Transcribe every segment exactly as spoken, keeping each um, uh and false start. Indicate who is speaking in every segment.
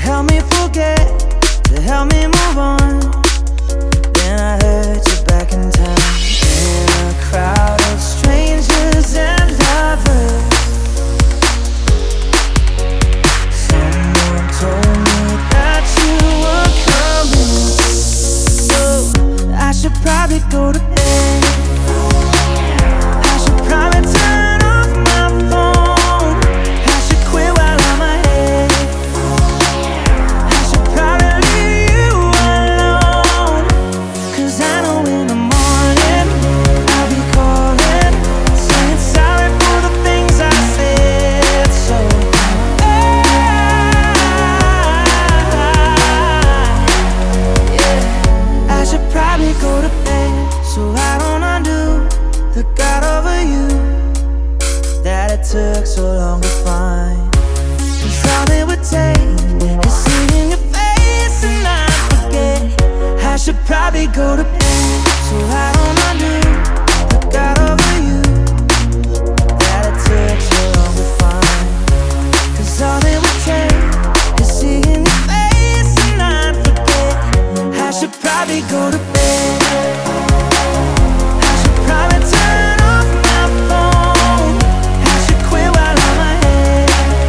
Speaker 1: help me forget, to help me move on. Then I heard you back in town, in a crowd of strangers and lovers. Someone told me that you were coming, so I should probably go to bed. I should probably turn off my phone. I should quit while I'm ahead. I should probably leave you alone, 'cause I know in the morning I'll be calling, saying sorry for the things I said. So I, yeah, I should probably go to bed, so I don't undo the God over you that it took so long to find. 'Cause all it would take is seeing your face and I forget. I should probably go to bed, so I don't undo the God over you that it took so long to find. 'Cause all it would take is seeing your face and I forget. I should probably go to bed. I should probably turn off my phone. I should quit while I'm ahead.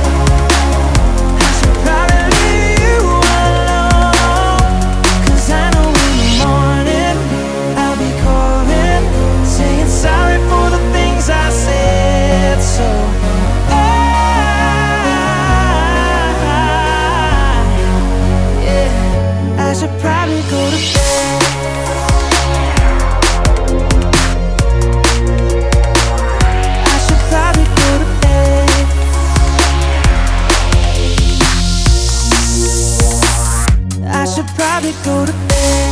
Speaker 1: I should probably leave you alone, 'cause I know in the morning I'll be calling, saying sorry for the things I said. So I, yeah, I should probably go to bed. I should probably go to bed. I should probably go to bed.